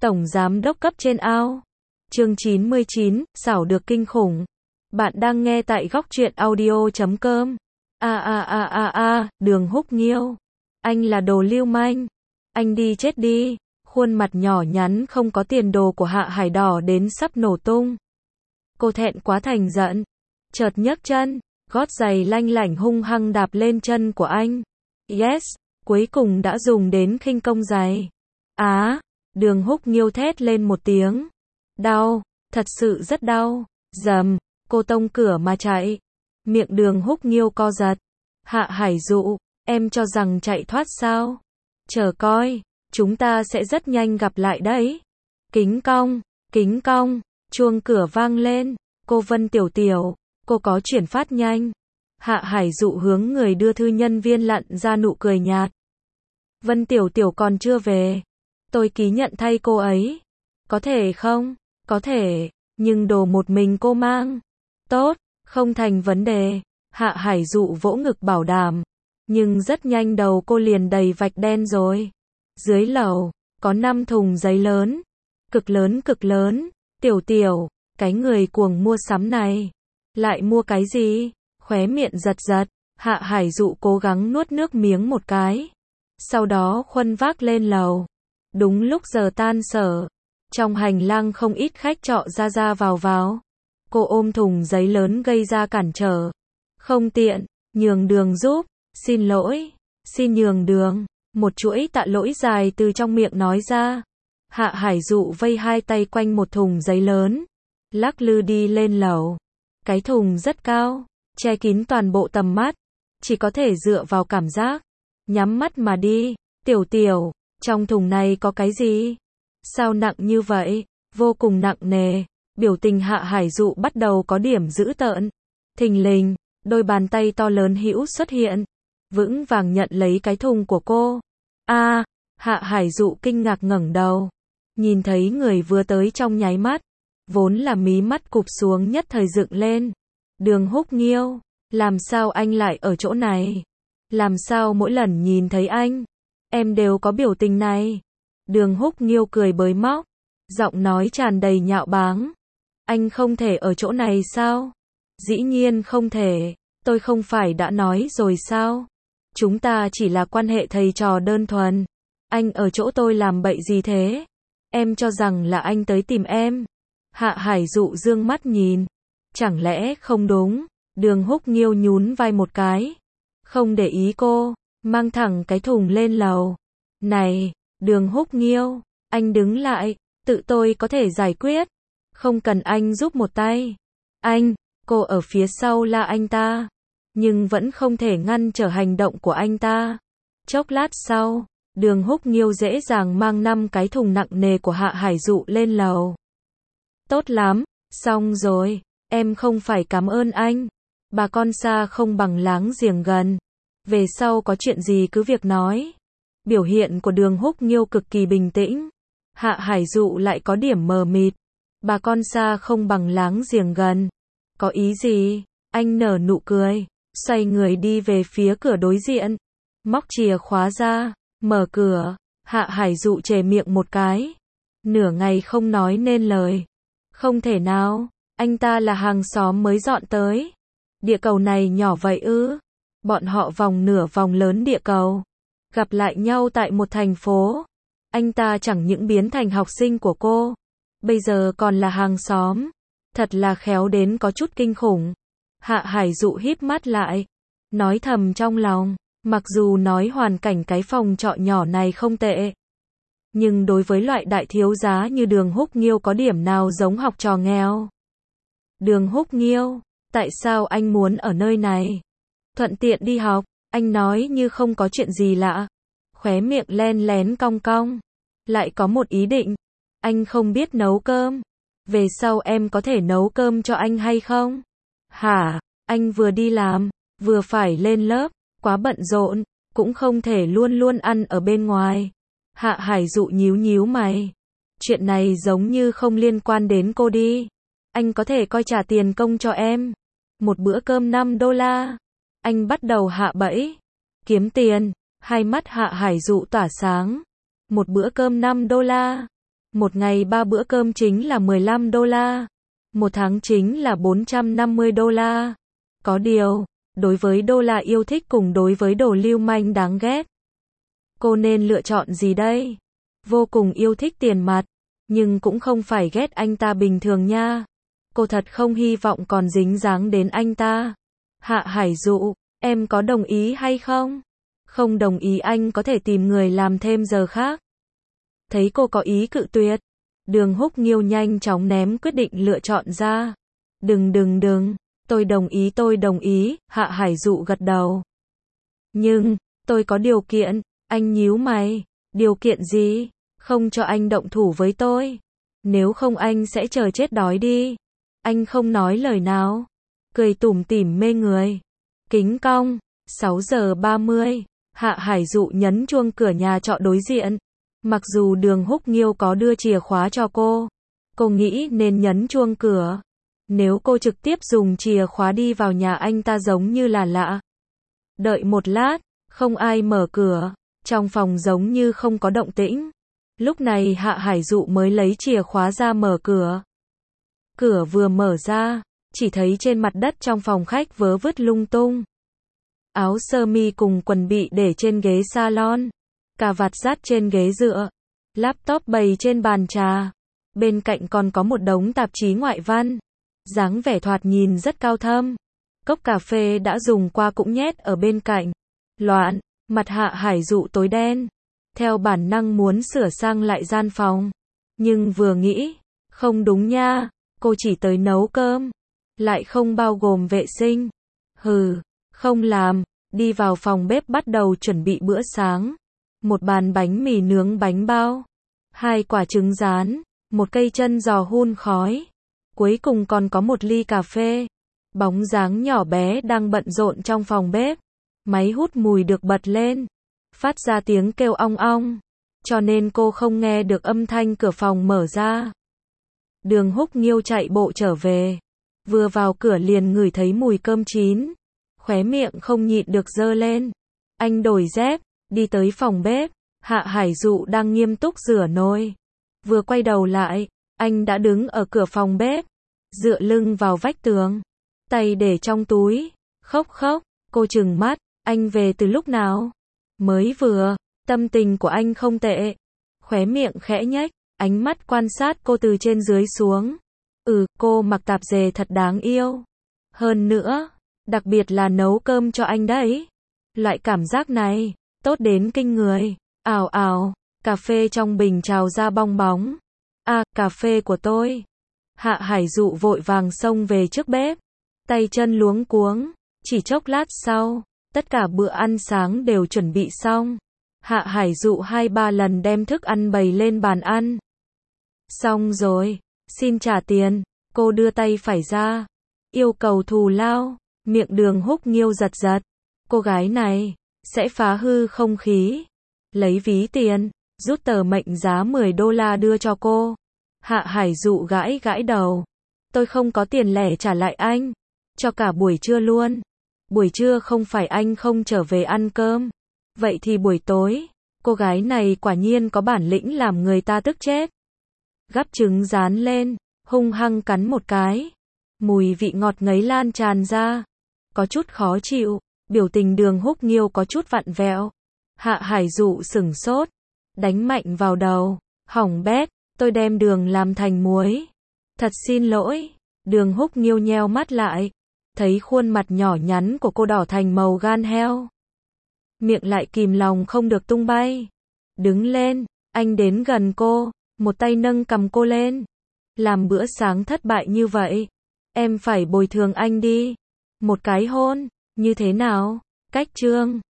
Tổng giám đốc cấp trên ao. Chương 99, xảo được kinh khủng. Bạn đang nghe tại góc truyện audio.com. Đường Húc Nghiêu. Anh là đồ lưu manh. Anh đi chết đi. Khuôn mặt nhỏ nhắn không có tiền đồ của Hạ Hải đỏ đến sắp nổ tung. Cô thẹn quá thành giận. Chợt nhấc chân, gót giày lanh lảnh hung hăng đạp lên chân của anh. Yes, cuối cùng đã dùng đến khinh công giày. Đường Húc Nghiêu thét lên một tiếng. Đau, thật sự rất đau. Dầm, cô tông cửa mà chạy. Miệng Đường Húc Nghiêu co giật. Hạ Hải dụ, em cho rằng chạy thoát sao? Chờ coi, chúng ta sẽ rất nhanh gặp lại đấy. Kính cong, chuông cửa vang lên. Cô Vân Tiểu Tiểu, cô có chuyển phát nhanh. Hạ Hải dụ hướng người đưa thư nhân viên lặn ra nụ cười nhạt. Vân Tiểu Tiểu còn chưa về. Tôi ký nhận thay cô ấy. Có thể không? Có thể, nhưng đồ một mình cô mang. Tốt, không thành vấn đề. Hạ Hải dụ vỗ ngực bảo đảm. Nhưng rất nhanh đầu cô liền đầy vạch đen rồi. Dưới lầu, có 5 thùng giấy lớn. Cực lớn. Tiểu Tiểu, cái người cuồng mua sắm này. Lại mua cái gì? Khóe miệng giật. Hạ Hải dụ cố gắng nuốt nước miếng một cái. Sau đó khuân vác lên lầu. Đúng lúc giờ tan sở. Trong hành lang không ít khách trọ ra vào. Cô ôm thùng giấy lớn gây ra cản trở. Không tiện, nhường đường giúp. Xin lỗi, xin nhường đường. Một chuỗi tạ lỗi dài từ trong miệng nói ra. Hạ Hải dụ vây hai tay quanh một thùng giấy lớn. Lắc lư đi lên lầu. Cái thùng rất cao, che kín toàn bộ tầm mắt. Chỉ có thể dựa vào cảm giác. Nhắm mắt mà đi. Tiểu Tiểu, trong thùng này có cái gì? Sao nặng như vậy? Vô cùng nặng nề. Biểu tình Hạ Hải dụ bắt đầu có điểm dữ tợn. Thình lình, đôi bàn tay to lớn hữu xuất hiện. Vững vàng nhận lấy cái thùng của cô. Hạ Hải dụ kinh ngạc ngẩng đầu. Nhìn thấy người vừa tới trong nháy mắt. Vốn là mí mắt cụp xuống nhất thời dựng lên. Đường Húc Nghiêu, làm sao anh lại ở chỗ này? Làm sao mỗi lần nhìn thấy anh, em đều có biểu tình này? Đường Húc Nghiêu cười bới móc, giọng nói tràn đầy nhạo báng. Anh không thể ở chỗ này sao? Dĩ nhiên không thể, tôi không phải đã nói rồi sao? Chúng ta chỉ là quan hệ thầy trò đơn thuần. Anh ở chỗ tôi làm bậy gì thế? Em cho rằng là anh tới tìm em. Hạ Hải dụ dương mắt nhìn. Chẳng lẽ không đúng? Đường Húc Nghiêu nhún vai một cái. Không để ý cô, mang thẳng cái thùng lên lầu. Này, Đường Húc Nghiêu, anh đứng lại, tự tôi có thể giải quyết. Không cần anh giúp một tay. Cô ở phía sau la anh ta. Nhưng vẫn không thể ngăn trở hành động của anh ta. Chốc lát sau, Đường Húc Nghiêu dễ dàng mang 5 cái thùng nặng nề của Hạ Hải dụ lên lầu. Tốt lắm, xong rồi, em không phải cảm ơn anh. Bà con xa không bằng láng giềng gần. Về sau có chuyện gì cứ việc nói. Biểu hiện của Đường Húc Nghiêu cực kỳ bình tĩnh. Hạ Hải dụ lại có điểm mờ mịt. Bà con xa không bằng láng giềng gần. Có ý gì? Anh nở nụ cười, xoay người đi về phía cửa đối diện. Móc chìa khóa ra, mở cửa. Hạ Hải dụ chề miệng một cái. Nửa ngày không nói nên lời. Không thể nào, anh ta là hàng xóm mới dọn tới. Địa cầu này nhỏ vậy ư? Bọn họ vòng nửa vòng lớn địa cầu. Gặp lại nhau tại một thành phố. Anh ta chẳng những biến thành học sinh của cô. Bây giờ còn là hàng xóm. Thật là khéo đến có chút kinh khủng. Hạ Hải dụ híp mắt lại. Nói thầm trong lòng. Mặc dù nói hoàn cảnh cái phòng trọ nhỏ này không tệ. Nhưng đối với loại đại thiếu giá như Đường Húc Nghiêu có điểm nào giống học trò nghèo? Đường Húc Nghiêu, tại sao anh muốn ở nơi này? Thuận tiện đi học, anh nói như không có chuyện gì lạ. Khóe miệng len lén cong cong. Lại có một ý định. Anh không biết nấu cơm. Về sau em có thể nấu cơm cho anh hay không? Hả? Anh vừa đi làm, vừa phải lên lớp, quá bận rộn, cũng không thể luôn luôn ăn ở bên ngoài. Hạ Hải dụ nhíu mày. Chuyện này giống như không liên quan đến cô đi. Anh có thể coi trả tiền công cho em. Một bữa cơm $5. Anh bắt đầu hạ bẫy. Kiếm tiền. Hai mắt Hạ Hải dụ tỏa sáng. Một bữa cơm $5. Một ngày 3 bữa cơm chính là 15 đô la. Một tháng chính là 450 đô la. Có điều, đối với đô la yêu thích cùng đối với đồ lưu manh đáng ghét, cô nên lựa chọn gì đây? Vô cùng yêu thích tiền mặt, nhưng cũng không phải ghét anh ta bình thường nha. Cô thật không hy vọng còn dính dáng đến anh ta. Hạ Hải Dụ, em có đồng ý hay không? Không đồng ý anh có thể tìm người làm thêm giờ khác. Thấy cô có ý cự tuyệt, Đường Húc Nghiêu nhanh chóng ném quyết định lựa chọn ra. Đừng, tôi đồng ý, Hạ Hải Dụ gật đầu. Nhưng, tôi có điều kiện, anh nhíu mày, điều kiện gì? Không cho anh động thủ với tôi. Nếu không anh sẽ chờ chết đói đi. Anh không nói lời nào, cười tủm tỉm mê người. Kính cong, 6 giờ 30, Hạ Hải Dụ nhấn chuông cửa nhà trọ đối diện. Mặc dù Đường Húc Nghiêu có đưa chìa khóa cho cô nghĩ nên nhấn chuông cửa. Nếu cô trực tiếp dùng chìa khóa đi vào nhà anh ta giống như là lạ. Đợi một lát, không ai mở cửa, trong phòng giống như không có động tĩnh. Lúc này Hạ Hải Dụ mới lấy chìa khóa ra mở cửa. Cửa vừa mở ra, chỉ thấy trên mặt đất trong phòng khách vớ vứt lung tung. Áo sơ mi cùng quần bị để trên ghế salon, cà vạt dắt trên ghế dựa, laptop bày trên bàn trà. Bên cạnh còn có một đống tạp chí ngoại văn, dáng vẻ thoạt nhìn rất cao thâm. Cốc cà phê đã dùng qua cũng nhét ở bên cạnh. Loạn, mặt Hạ Hải Dụ tối đen, theo bản năng muốn sửa sang lại gian phòng. Nhưng vừa nghĩ, không đúng nha, cô chỉ tới nấu cơm, lại không bao gồm vệ sinh. Không làm, đi vào phòng bếp bắt đầu chuẩn bị bữa sáng. Một bàn bánh mì nướng bánh bao, 2 quả trứng rán, một cây chân giò hun khói. Cuối cùng còn có một ly cà phê. Bóng dáng nhỏ bé đang bận rộn trong phòng bếp. Máy hút mùi được bật lên, phát ra tiếng kêu ong ong, cho nên cô không nghe được âm thanh cửa phòng mở ra. Đường Húc Nghiêu chạy bộ trở về, vừa vào cửa liền ngửi thấy mùi cơm chín, khóe miệng không nhịn được giơ lên. Anh đổi dép, đi tới phòng bếp, Hạ Hải Dụ đang nghiêm túc rửa nồi. Vừa quay đầu lại, anh đã đứng ở cửa phòng bếp, dựa lưng vào vách tường, tay để trong túi. Khóc, cô trừng mắt, anh về từ lúc nào? Mới vừa, tâm tình của anh không tệ. Khóe miệng khẽ nhếch, ánh mắt quan sát cô từ trên dưới xuống. Cô mặc tạp dề thật đáng yêu. Hơn nữa, đặc biệt là nấu cơm cho anh đấy. Loại cảm giác này, tốt đến kinh người. Ào, cà phê trong bình trào ra bong bóng. Cà phê của tôi. Hạ Hải Dụ vội vàng xông về trước bếp, tay chân luống cuống. Chỉ chốc lát sau, tất cả bữa ăn sáng đều chuẩn bị xong. Hạ Hải Dụ 2-3 lần đem thức ăn bày lên bàn ăn. Xong rồi, xin trả tiền. Cô đưa tay phải ra, yêu cầu thù lao. Miệng Đường Húc Nghiêu giật. Cô gái này sẽ phá hư không khí. Lấy ví tiền, rút tờ mệnh giá 10 đô la đưa cho cô. Hạ Hải Dụ gãi đầu. Tôi không có tiền lẻ trả lại anh. Cho cả buổi trưa luôn. Buổi trưa không phải anh không trở về ăn cơm. Vậy thì buổi tối. Cô gái này quả nhiên có bản lĩnh làm người ta tức chết. Gắp trứng rán lên, hung hăng cắn một cái. Mùi vị ngọt ngấy lan tràn ra. Có chút khó chịu, biểu tình Đường Húc Nghiêu có chút vặn vẹo. Hạ Hải Dụ sửng sốt, đánh mạnh vào đầu. Hỏng bét, tôi đem đường làm thành muối. Thật xin lỗi. Đường Húc Nghiêu nheo mắt lại, thấy khuôn mặt nhỏ nhắn của cô đỏ thành màu gan heo. Miệng lại kìm lòng không được tung bay. Đứng lên, anh đến gần cô, một tay nâng cầm cô lên. Làm bữa sáng thất bại như vậy, em phải bồi thường anh đi. Một cái hôn, như thế nào? Cách chương